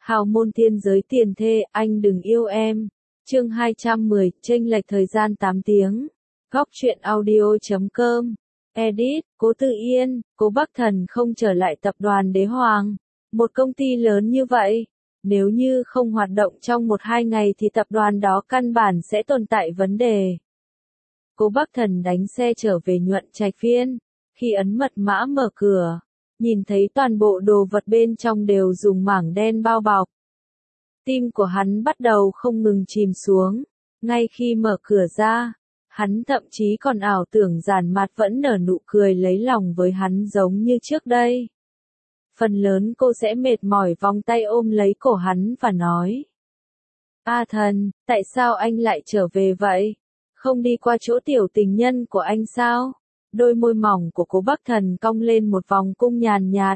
Hào môn thiên giới tiền thê, anh đừng yêu em. Chương 210, chênh lệch thời gian 8 tiếng. Góc truyện audio.com. Edit, Cố Tự Yên, Cố Bắc Thần không trở lại tập đoàn Đế Hoàng. Một công ty lớn như vậy, nếu như không hoạt động trong 1-2 ngày thì tập đoàn đó căn bản sẽ tồn tại vấn đề. Cố Bắc Thần đánh xe trở về Nhuận Trạch Viên, khi ấn mật mã mở cửa, nhìn thấy toàn bộ đồ vật bên trong đều dùng mảng đen bao bọc. Tim của hắn bắt đầu không ngừng chìm xuống, ngay khi mở cửa ra, hắn thậm chí còn ảo tưởng Giản Mạt vẫn nở nụ cười lấy lòng với hắn giống như trước đây. Phần lớn cô sẽ mệt mỏi vòng tay ôm lấy cổ hắn và nói: "A Thần, tại sao anh lại trở về vậy? Không đi qua chỗ tiểu tình nhân của anh sao?" Đôi môi mỏng của Cố Bắc Thần cong lên một vòng cung nhàn nhạt.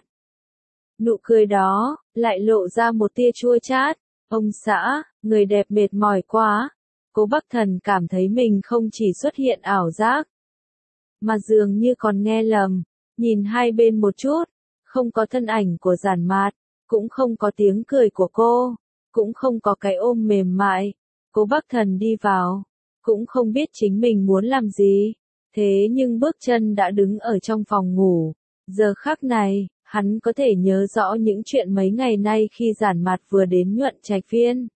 Nụ cười đó, lại lộ ra một tia chua chát. Ông xã, người đẹp mệt mỏi quá. Cố Bắc Thần cảm thấy mình không chỉ xuất hiện ảo giác, mà dường như còn nghe lầm. Nhìn hai bên một chút, không có thân ảnh của Giản Mạt, cũng không có tiếng cười của cô, cũng không có cái ôm mềm mại. Cố Bắc Thần đi vào, cũng không biết chính mình muốn làm gì. Thế nhưng bước chân đã đứng ở trong phòng ngủ. Giờ khắc này, hắn có thể nhớ rõ những chuyện mấy ngày nay khi Giản Mạt vừa đến Nhuận Trạch Viên.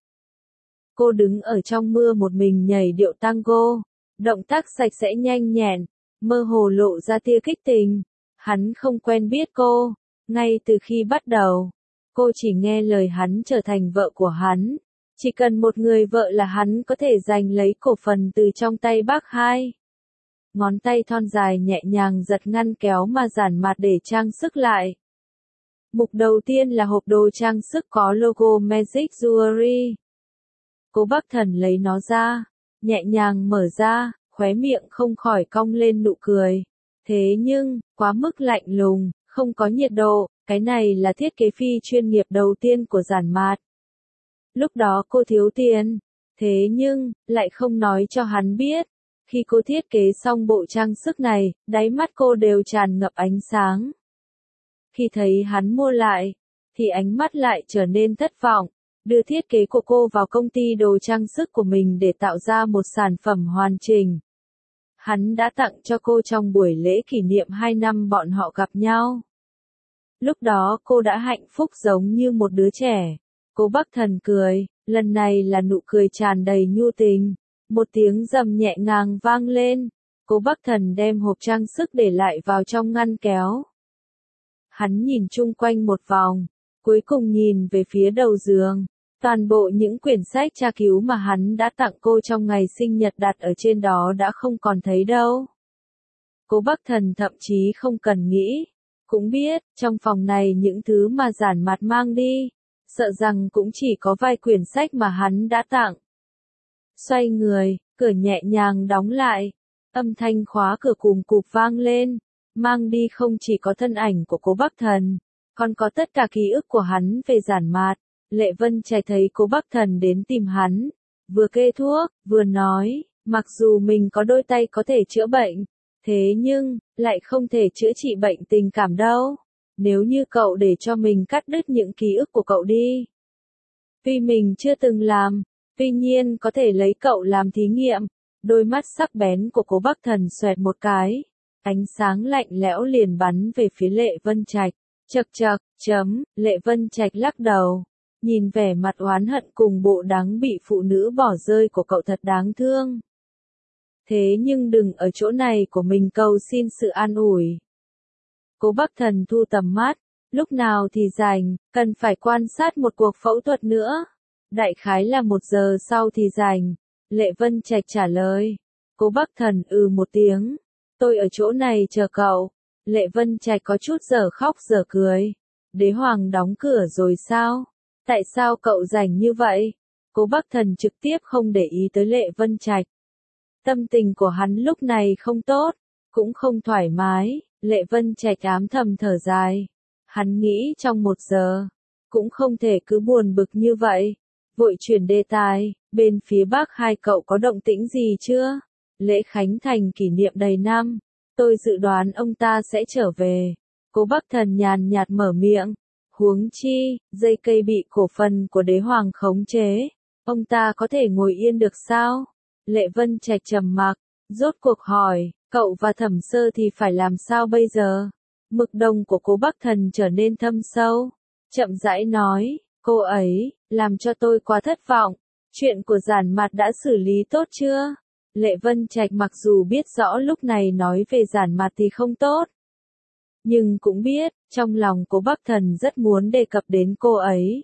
Cô đứng ở trong mưa một mình nhảy điệu tango, động tác sạch sẽ nhanh nhẹn, mơ hồ lộ ra tia kích tình. Hắn không quen biết cô, ngay từ khi bắt đầu, cô chỉ nghe lời hắn trở thành vợ của hắn. Chỉ cần một người vợ là hắn có thể giành lấy cổ phần từ trong tay bác hai. Ngón tay thon dài nhẹ nhàng giật ngăn kéo mà Giản Mạt để trang sức lại. Mục đầu tiên là hộp đồ trang sức có logo Magic Jewelry. Cố Bắc Thần lấy nó ra, nhẹ nhàng mở ra, khóe miệng không khỏi cong lên nụ cười. Thế nhưng, quá mức lạnh lùng, không có nhiệt độ, cái này là thiết kế phi chuyên nghiệp đầu tiên của Giản Mạt. Lúc đó cô thiếu tiền, thế nhưng, lại không nói cho hắn biết. Khi cô thiết kế xong bộ trang sức này, đáy mắt cô đều tràn ngập ánh sáng. Khi thấy hắn mua lại, thì ánh mắt lại trở nên thất vọng, đưa thiết kế của cô vào công ty đồ trang sức của mình để tạo ra một sản phẩm hoàn chỉnh. Hắn đã tặng cho cô trong buổi lễ kỷ niệm 2 năm bọn họ gặp nhau. Lúc đó cô đã hạnh phúc giống như một đứa trẻ. Cố Bắc Thần cười, lần này là nụ cười tràn đầy nhu tình. Một tiếng rầm nhẹ nhàng vang lên, Cố Bắc Thần đem hộp trang sức để lại vào trong ngăn kéo. Hắn nhìn chung quanh một vòng, cuối cùng nhìn về phía đầu giường. Toàn bộ những quyển sách tra cứu mà hắn đã tặng cô trong ngày sinh nhật đặt ở trên đó đã không còn thấy đâu. Cố Bắc Thần thậm chí không cần nghĩ, cũng biết, trong phòng này những thứ mà Giản Mạt mang đi, sợ rằng cũng chỉ có vài quyển sách mà hắn đã tặng. Xoay người, cửa nhẹ nhàng đóng lại, âm thanh khóa cửa cùm cụp vang lên, mang đi không chỉ có thân ảnh của Cố Bắc Thần, còn có tất cả ký ức của hắn về Giản Mạt. Lệ Vân Trạch thấy Cố Bắc Thần đến tìm hắn, vừa kê thuốc, vừa nói, mặc dù mình có đôi tay có thể chữa bệnh, thế nhưng, lại không thể chữa trị bệnh tình cảm đâu. Nếu như cậu để cho mình cắt đứt những ký ức của cậu đi. Vì mình chưa từng làm, tuy nhiên có thể lấy cậu làm thí nghiệm. Đôi mắt sắc bén của Cố Bắc Thần xoẹt một cái, ánh sáng lạnh lẽo liền bắn về phía Lệ Vân Trạch. Chậc chậc, Lệ Vân Trạch lắc đầu, nhìn vẻ mặt oán hận cùng bộ đáng bị phụ nữ bỏ rơi của cậu thật đáng thương. Thế nhưng đừng ở chỗ này của mình cầu xin sự an ủi. Cố Bắc Thần thu tầm mắt, lúc nào thì rảnh, cần phải quan sát một cuộc phẫu thuật nữa. Đại khái là 1 giờ sau thì rảnh. Lệ Vân Trạch trả lời. Cố Bắc Thần một tiếng. Tôi ở chỗ này chờ cậu. Lệ Vân Trạch có chút dở khóc dở cười. Đế Hoàng đóng cửa rồi sao? Tại sao cậu rảnh như vậy? Cố Bắc Thần trực tiếp không để ý tới Lệ Vân Trạch. Tâm tình của hắn lúc này không tốt, cũng không thoải mái. Lệ Vân Trạch ám thầm thở dài. Hắn nghĩ trong 1 giờ, cũng không thể cứ buồn bực như vậy. Vội chuyển đề tài, bên phía Bắc hai cậu có động tĩnh gì chưa? Lễ khánh thành kỷ niệm đầy năm, tôi dự đoán ông ta sẽ trở về. Cố Bắc Thần nhàn nhạt mở miệng. Huống chi, dây cây bị cổ phần của đế hoàng khống chế, ông ta có thể ngồi yên được sao? Lệ Vân Trạch trầm mặc, rốt cuộc hỏi, cậu và Thẩm Sơ thì phải làm sao bây giờ? Mực đồng của Cố Bắc Thần trở nên thâm sâu, chậm rãi nói, cô ấy, làm cho tôi quá thất vọng, chuyện của Giản Mạt đã xử lý tốt chưa? Lệ Vân Trạch mặc dù biết rõ lúc này nói về Giản Mạt thì không tốt, nhưng cũng biết, trong lòng Cố Bắc Thần rất muốn đề cập đến cô ấy.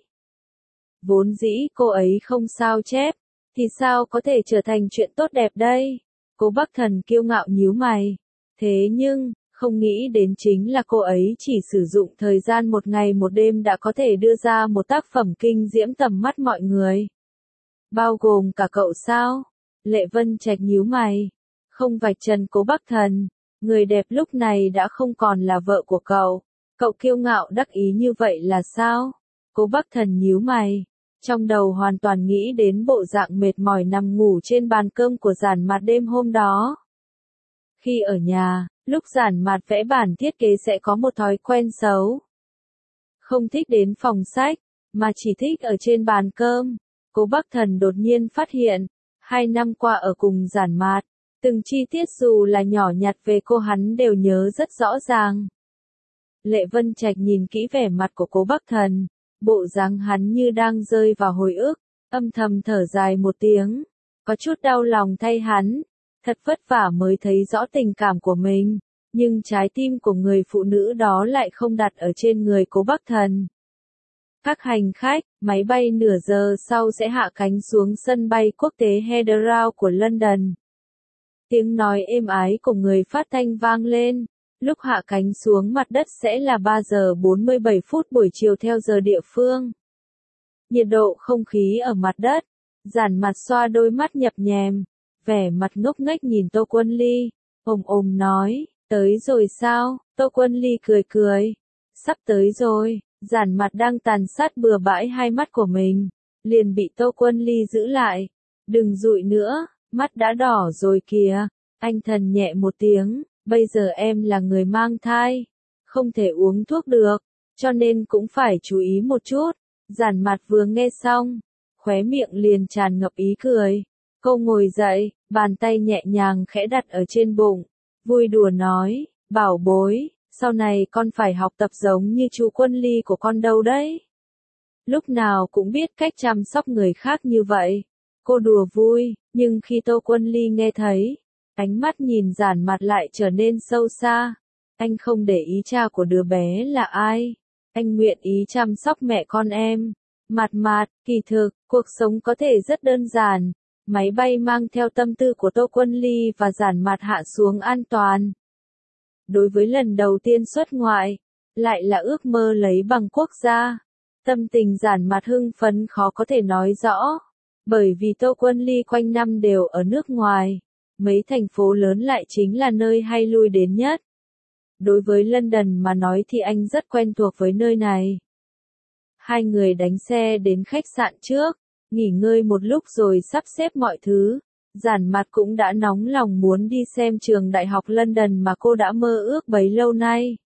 Vốn dĩ cô ấy không sao chép, thì sao có thể trở thành chuyện tốt đẹp đây? Cố Bắc Thần kiêu ngạo nhíu mày. Thế nhưng, không nghĩ đến chính là cô ấy chỉ sử dụng thời gian một ngày một đêm đã có thể đưa ra một tác phẩm kinh diễm tầm mắt mọi người. Bao gồm cả cậu sao? Lệ Vân Trạch nhíu mày. Không vạch trần Cố Bắc Thần. Người đẹp lúc này đã không còn là vợ của cậu. Cậu kiêu ngạo đắc ý như vậy là sao? Cố Bắc Thần nhíu mày. Trong đầu hoàn toàn nghĩ đến bộ dạng mệt mỏi nằm ngủ trên bàn cơm của Giản Mạt đêm hôm đó. Khi ở nhà, lúc Giản Mạt vẽ bản thiết kế sẽ có một thói quen xấu. Không thích đến phòng sách, mà chỉ thích ở trên bàn cơm. Cố Bắc Thần đột nhiên phát hiện, 2 năm qua ở cùng Giản Mạt, từng chi tiết dù là nhỏ nhặt về cô hắn đều nhớ rất rõ ràng. Lệ Vân Trạch nhìn kỹ vẻ mặt của Cố Bắc Thần, bộ dáng hắn như đang rơi vào hồi ức, âm thầm thở dài một tiếng, có chút đau lòng thay hắn, thật vất vả mới thấy rõ tình cảm của mình, nhưng trái tim của người phụ nữ đó lại không đặt ở trên người Cố Bắc Thần. Các hành khách, máy bay nửa giờ sau sẽ hạ cánh xuống sân bay quốc tế Heathrow của London. Tiếng nói êm ái của người phát thanh vang lên. Lúc hạ cánh xuống mặt đất sẽ là 3 giờ 47 phút buổi chiều theo giờ địa phương. Nhiệt độ không khí ở mặt đất. Giản Mạt xoa đôi mắt nhập nhèm, vẻ mặt ngốc nghếch nhìn Tô Quân Ly, nói, tới rồi sao? Tô Quân Ly cười cười, sắp tới rồi. Giản Mạt đang tàn sát bừa bãi hai mắt của mình, liền bị Tô Quân Ly giữ lại. Đừng dụi nữa, mắt đã đỏ rồi kìa. Anh thần nhẹ một tiếng. Bây giờ em là người mang thai, không thể uống thuốc được, cho nên cũng phải chú ý một chút. Giản Mạt vừa nghe xong, khóe miệng liền tràn ngập ý cười. Cô ngồi dậy, bàn tay nhẹ nhàng khẽ đặt ở trên bụng, vui đùa nói, bảo bối, sau này con phải học tập giống như chú Quân Ly của con đâu đấy. Lúc nào cũng biết cách chăm sóc người khác như vậy. Cô đùa vui, nhưng khi Tô Quân Ly nghe thấy, ánh mắt nhìn Giản Mạt lại trở nên sâu xa. Anh không để ý cha của đứa bé là ai. Anh nguyện ý chăm sóc mẹ con em. Mạt, kỳ thực, cuộc sống có thể rất đơn giản. Máy bay mang theo tâm tư của Tô Quân Ly và Giản Mạt hạ xuống an toàn. Đối với lần đầu tiên xuất ngoại, lại là ước mơ lấy bằng quốc gia. Tâm tình Giản Mạt hưng phấn khó có thể nói rõ. Bởi vì Tô Quân Ly quanh năm đều ở nước ngoài. Mấy thành phố lớn lại chính là nơi hay lui đến nhất. Đối với London mà nói thì anh rất quen thuộc với nơi này. Hai người đánh xe đến khách sạn trước, nghỉ ngơi một lúc rồi sắp xếp mọi thứ. Giản Mạt cũng đã nóng lòng muốn đi xem trường đại học London mà cô đã mơ ước bấy lâu nay.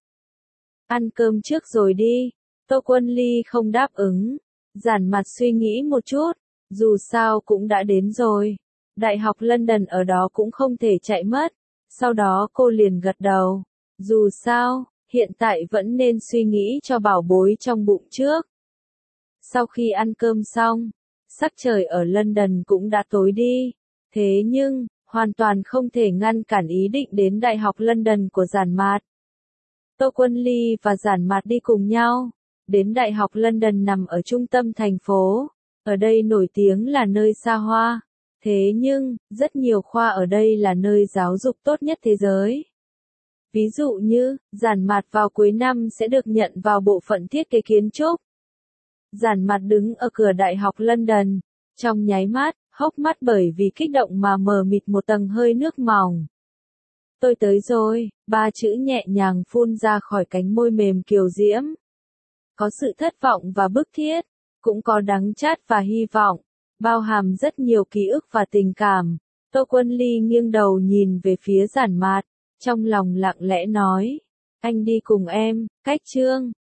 Ăn cơm trước rồi đi. Tô Quân Ly không đáp ứng. Giản Mạt suy nghĩ một chút, dù sao cũng đã đến rồi. Đại học London ở đó cũng không thể chạy mất. Sau đó cô liền gật đầu. Dù sao, hiện tại vẫn nên suy nghĩ cho bảo bối trong bụng trước. Sau khi ăn cơm xong, sắc trời ở London cũng đã tối đi. Thế nhưng, hoàn toàn không thể ngăn cản ý định đến Đại học London của Giản Mạt. Tô Quân Ly và Giản Mạt đi cùng nhau. Đến Đại học London nằm ở trung tâm thành phố. Ở đây nổi tiếng là nơi xa hoa. Thế nhưng, rất nhiều khoa ở đây là nơi giáo dục tốt nhất thế giới. Ví dụ như, Giản Mạt vào cuối năm sẽ được nhận vào bộ phận thiết kế kiến trúc. Giản Mạt đứng ở cửa Đại học London, trong nháy mắt, hốc mắt bởi vì kích động mà mờ mịt một tầng hơi nước mỏng. Tôi tới rồi, 3 chữ nhẹ nhàng phun ra khỏi cánh môi mềm kiều diễm. Có sự thất vọng và bức thiết, cũng có đắng chát và hy vọng, bao hàm rất nhiều ký ức và tình cảm. Tô Quân Ly nghiêng đầu nhìn về phía Giản Mạt, trong lòng lặng lẽ nói, anh đi cùng em, cách chương.